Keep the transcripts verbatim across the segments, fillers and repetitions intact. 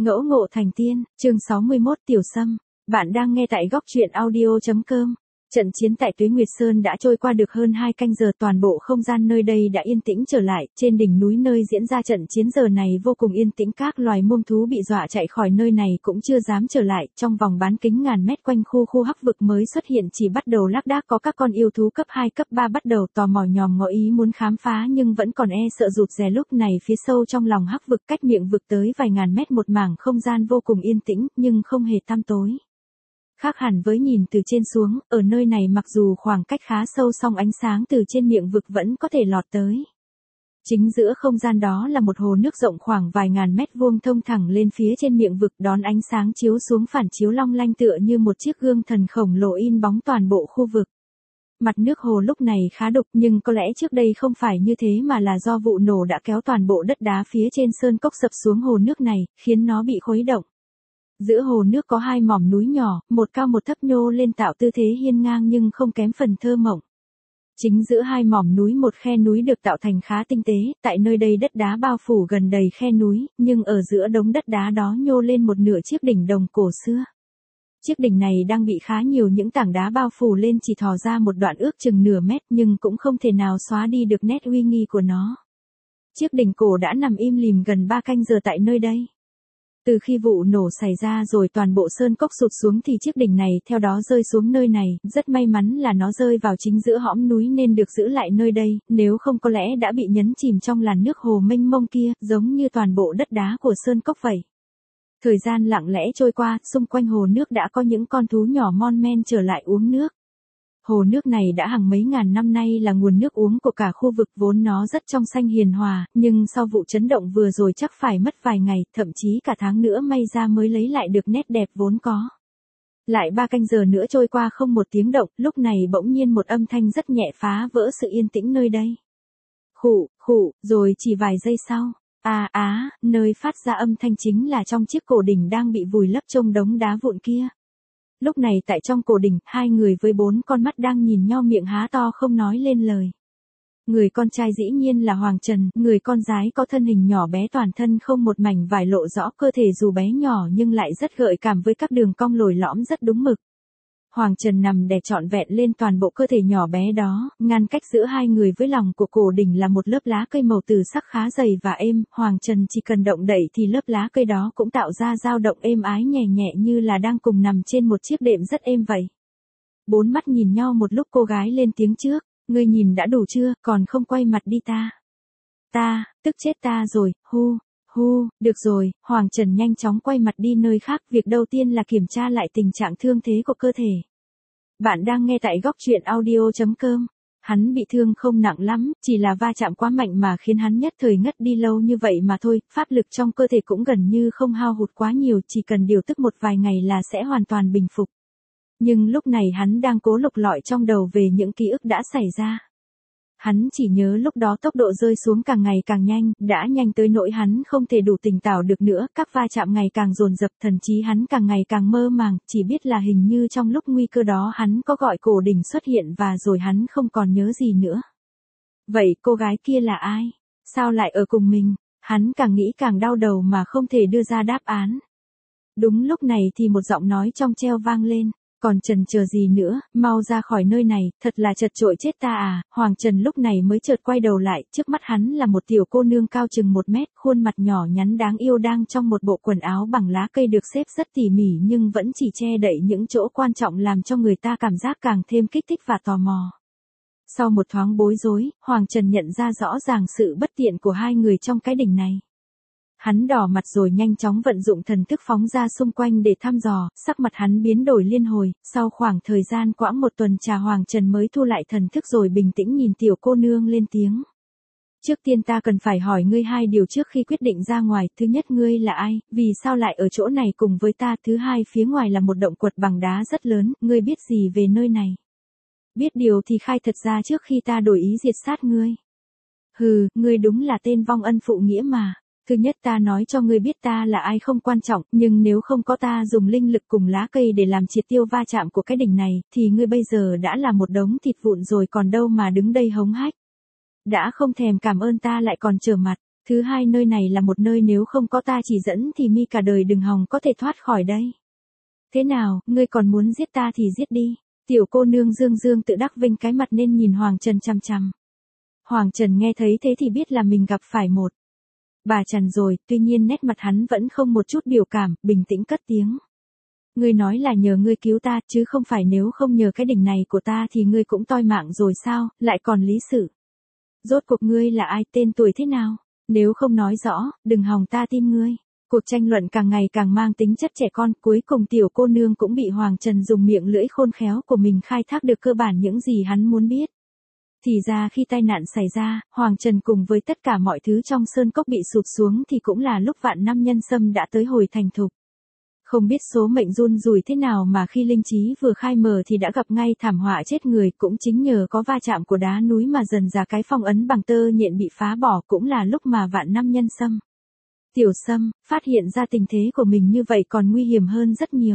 Ngẫu ngộ thành tiên, chương sáu mươi mốt Tiểu Sâm. Bạn đang nghe tại góc truyện audio chấm com. Trận chiến tại Tuế Nguyệt Sơn đã trôi qua được hơn hai canh giờ, toàn bộ không gian nơi đây đã yên tĩnh trở lại. Trên đỉnh núi nơi diễn ra trận chiến giờ này vô cùng yên tĩnh, các loài muông thú bị dọa chạy khỏi nơi này cũng chưa dám trở lại. Trong vòng bán kính ngàn mét quanh khu khu hắc vực mới xuất hiện chỉ bắt đầu lác đác có các con yêu thú cấp hai cấp ba bắt đầu tò mò nhòm ngó ý muốn khám phá, nhưng vẫn còn e sợ rụt rè. Lúc này phía sâu trong lòng hắc vực, cách miệng vực tới vài ngàn mét, một mảng không gian vô cùng yên tĩnh nhưng không hề tăm tối. Khác hẳn với nhìn từ trên xuống, ở nơi này mặc dù khoảng cách khá sâu song ánh sáng từ trên miệng vực vẫn có thể lọt tới. Chính giữa không gian đó là một hồ nước rộng khoảng vài ngàn mét vuông thông thẳng lên phía trên miệng vực, đón ánh sáng chiếu xuống phản chiếu long lanh tựa như một chiếc gương thần khổng lồ in bóng toàn bộ khu vực. Mặt nước hồ lúc này khá đục, nhưng có lẽ trước đây không phải như thế mà là do vụ nổ đã kéo toàn bộ đất đá phía trên sơn cốc sập xuống hồ nước này, khiến nó bị khuấy động. Giữa hồ nước có hai mỏm núi nhỏ, một cao một thấp nhô lên tạo tư thế hiên ngang nhưng không kém phần thơ mộng. Chính giữa hai mỏm núi một khe núi được tạo thành khá tinh tế, tại nơi đây đất đá bao phủ gần đầy khe núi, nhưng ở giữa đống đất đá đó nhô lên một nửa chiếc đỉnh đồng cổ xưa. Chiếc đỉnh này đang bị khá nhiều những tảng đá bao phủ lên, chỉ thò ra một đoạn ước chừng nửa mét nhưng cũng không thể nào xóa đi được nét uy nghi của nó. Chiếc đỉnh cổ đã nằm im lìm gần ba canh giờ tại nơi đây. Từ khi vụ nổ xảy ra rồi toàn bộ sơn cốc sụt xuống thì chiếc đỉnh này theo đó rơi xuống nơi này, rất may mắn là nó rơi vào chính giữa hõm núi nên được giữ lại nơi đây, nếu không có lẽ đã bị nhấn chìm trong làn nước hồ mênh mông kia, giống như toàn bộ đất đá của sơn cốc vậy. Thời gian lặng lẽ trôi qua, xung quanh hồ nước đã có những con thú nhỏ mon men trở lại uống nước. Hồ nước này đã hàng mấy ngàn năm nay là nguồn nước uống của cả khu vực, vốn nó rất trong xanh hiền hòa, nhưng sau vụ chấn động vừa rồi chắc phải mất vài ngày, thậm chí cả tháng nữa may ra mới lấy lại được nét đẹp vốn có. Lại ba canh giờ nữa trôi qua không một tiếng động, lúc này bỗng nhiên một âm thanh rất nhẹ phá vỡ sự yên tĩnh nơi đây. Khụ, khụ, rồi chỉ vài giây sau, à á, nơi phát ra âm thanh chính là trong chiếc cổ đỉnh đang bị vùi lấp trong đống đá vụn kia. Lúc này tại trong cổ đỉnh, hai người với bốn con mắt đang nhìn nhau miệng há to không nói lên lời. Người con trai dĩ nhiên là Hoàng Trần, người con gái có thân hình nhỏ bé, toàn thân không một mảnh vải lộ rõ, cơ thể dù bé nhỏ nhưng lại rất gợi cảm với các đường cong lồi lõm rất đúng mực. Hoàng Trần nằm đè trọn vẹn lên toàn bộ cơ thể nhỏ bé đó, ngăn cách giữa hai người với lòng của cổ đỉnh là một lớp lá cây màu tử sắc khá dày và êm, Hoàng Trần chỉ cần động đậy thì lớp lá cây đó cũng tạo ra dao động êm ái nhẹ nhẹ như là đang cùng nằm trên một chiếc đệm rất êm vậy. Bốn mắt nhìn nhau một lúc, cô gái lên tiếng trước, ngươi nhìn đã đủ chưa, còn không quay mặt đi ta. Ta, tức chết ta rồi, hu, hu, được rồi, Hoàng Trần nhanh chóng quay mặt đi nơi khác, việc đầu tiên là kiểm tra lại tình trạng thương thế của cơ thể. Bạn đang nghe tại góc truyện audio chấm com. Hắn bị thương không nặng lắm, chỉ là va chạm quá mạnh mà khiến hắn nhất thời ngất đi lâu như vậy mà thôi, pháp lực trong cơ thể cũng gần như không hao hụt quá nhiều, chỉ cần điều tức một vài ngày là sẽ hoàn toàn bình phục. Nhưng lúc này hắn đang cố lục lọi trong đầu về những ký ức đã xảy ra. Hắn chỉ nhớ lúc đó tốc độ rơi xuống càng ngày càng nhanh, đã nhanh tới nỗi hắn không thể đủ tỉnh táo được nữa, các va chạm ngày càng dồn dập, thậm chí hắn càng ngày càng mơ màng, chỉ biết là hình như trong lúc nguy cơ đó hắn có gọi cổ đỉnh xuất hiện và rồi hắn không còn nhớ gì nữa. Vậy cô gái kia là ai? Sao lại ở cùng mình? Hắn càng nghĩ càng đau đầu mà không thể đưa ra đáp án. Đúng lúc này thì một giọng nói trong treo vang lên. Còn chần chờ gì nữa, mau ra khỏi nơi này, thật là chật chội chết ta à. Hoàng Trần lúc này mới chợt quay đầu lại, trước mắt hắn là một tiểu cô nương cao chừng một mét, khuôn mặt nhỏ nhắn đáng yêu đang trong một bộ quần áo bằng lá cây được xếp rất tỉ mỉ nhưng vẫn chỉ che đậy những chỗ quan trọng làm cho người ta cảm giác càng thêm kích thích và tò mò. Sau một thoáng bối rối, Hoàng Trần nhận ra rõ ràng sự bất tiện của hai người trong cái đỉnh này. Hắn đỏ mặt rồi nhanh chóng vận dụng thần thức phóng ra xung quanh để thăm dò, sắc mặt hắn biến đổi liên hồi, sau khoảng thời gian quãng một tuần trà Hoàng Trần mới thu lại thần thức rồi bình tĩnh nhìn tiểu cô nương lên tiếng. Trước tiên ta cần phải hỏi ngươi hai điều trước khi quyết định ra ngoài, thứ nhất ngươi là ai, vì sao lại ở chỗ này cùng với ta, thứ hai phía ngoài là một động quật bằng đá rất lớn, ngươi biết gì về nơi này? Biết điều thì khai thật ra trước khi ta đổi ý diệt sát ngươi. Hừ, ngươi đúng là tên vong ân phụ nghĩa mà. Thứ nhất ta nói cho ngươi biết ta là ai không quan trọng, nhưng nếu không có ta dùng linh lực cùng lá cây để làm triệt tiêu va chạm của cái đỉnh này, thì ngươi bây giờ đã là một đống thịt vụn rồi còn đâu mà đứng đây hống hách. Đã không thèm cảm ơn ta lại còn trở mặt, Thứ hai, nơi này là một nơi nếu không có ta chỉ dẫn thì mi cả đời đừng hòng có thể thoát khỏi đây. Thế nào, ngươi còn muốn giết ta thì giết đi. Tiểu cô nương dương dương tự đắc vinh cái mặt nên nhìn Hoàng Trần chằm chằm. Hoàng Trần nghe thấy thế thì biết là mình gặp phải một bà Trần rồi, tuy nhiên nét mặt hắn vẫn không một chút biểu cảm, bình tĩnh cất tiếng. Ngươi nói là nhờ ngươi cứu ta, chứ không phải nếu không nhờ cái đỉnh này của ta thì ngươi cũng toi mạng rồi sao, lại còn lý sự. Rốt cuộc ngươi là ai, tên tuổi thế nào? Nếu không nói rõ, đừng hòng ta tin ngươi. Cuộc tranh luận càng ngày càng mang tính chất trẻ con, cuối cùng tiểu cô nương cũng bị Hoàng Trần dùng miệng lưỡi khôn khéo của mình khai thác được cơ bản những gì hắn muốn biết. Thì ra khi tai nạn xảy ra, Hoàng Trần cùng với tất cả mọi thứ trong sơn cốc bị sụp xuống thì cũng là lúc vạn năm nhân sâm đã tới hồi thành thục. Không biết số mệnh run rủi thế nào mà khi linh trí vừa khai mở thì đã gặp ngay thảm họa chết người, cũng chính nhờ có va chạm của đá núi mà dần ra cái phong ấn bằng tơ nhện bị phá bỏ, cũng là lúc mà vạn năm nhân sâm. Tiểu Sâm, phát hiện ra tình thế của mình như vậy còn nguy hiểm hơn rất nhiều.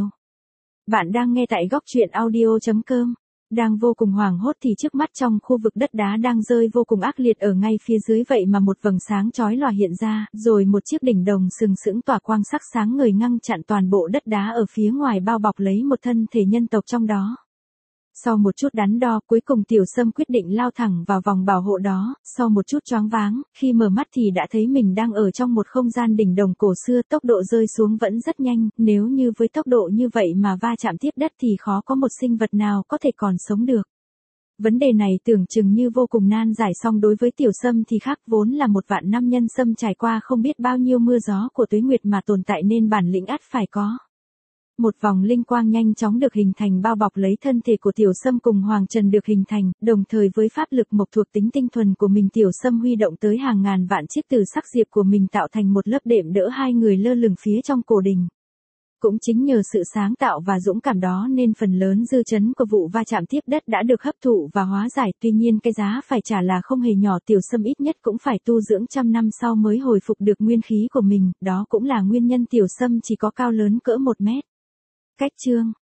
Bạn đang nghe tại góc truyện audio chấm com. Đang vô cùng hoảng hốt thì trước mắt trong khu vực đất đá đang rơi vô cùng ác liệt ở ngay phía dưới vậy mà một vầng sáng chói lòa hiện ra, rồi một chiếc đỉnh đồng sừng sững tỏa quang sắc sáng ngời ngăn chặn toàn bộ đất đá ở phía ngoài, bao bọc lấy một thân thể nhân tộc trong đó. Sau một chút đắn đo, cuối cùng Tiểu Sâm quyết định lao thẳng vào vòng bảo hộ đó, sau một chút choáng váng, khi mở mắt thì đã thấy mình đang ở trong một không gian đỉnh đồng cổ xưa, tốc độ rơi xuống vẫn rất nhanh, nếu như với tốc độ như vậy mà va chạm tiếp đất thì khó có một sinh vật nào có thể còn sống được. Vấn đề này tưởng chừng như vô cùng nan giải, song đối với Tiểu Sâm thì khác, vốn là một vạn năm nhân sâm trải qua không biết bao nhiêu mưa gió của tuế nguyệt mà tồn tại nên bản lĩnh ắt phải có. Một vòng linh quang nhanh chóng được hình thành bao bọc lấy thân thể của Tiểu Sâm cùng Hoàng Trần được hình thành, đồng thời với pháp lực mộc thuộc tính tinh thuần của mình, Tiểu Sâm huy động tới hàng ngàn vạn chiếc từ sắc diệp của mình tạo thành một lớp đệm đỡ hai người lơ lửng phía trong cổ đình. Cũng chính nhờ sự sáng tạo và dũng cảm đó nên phần lớn dư chấn của vụ va chạm tiếp đất đã được hấp thụ và hóa giải, tuy nhiên cái giá phải trả là không hề nhỏ. Tiểu Sâm ít nhất cũng phải tu dưỡng trăm năm sau mới hồi phục được nguyên khí của mình, đó cũng là nguyên nhân Tiểu Sâm chỉ có cao lớn cỡ một mét. Cách chương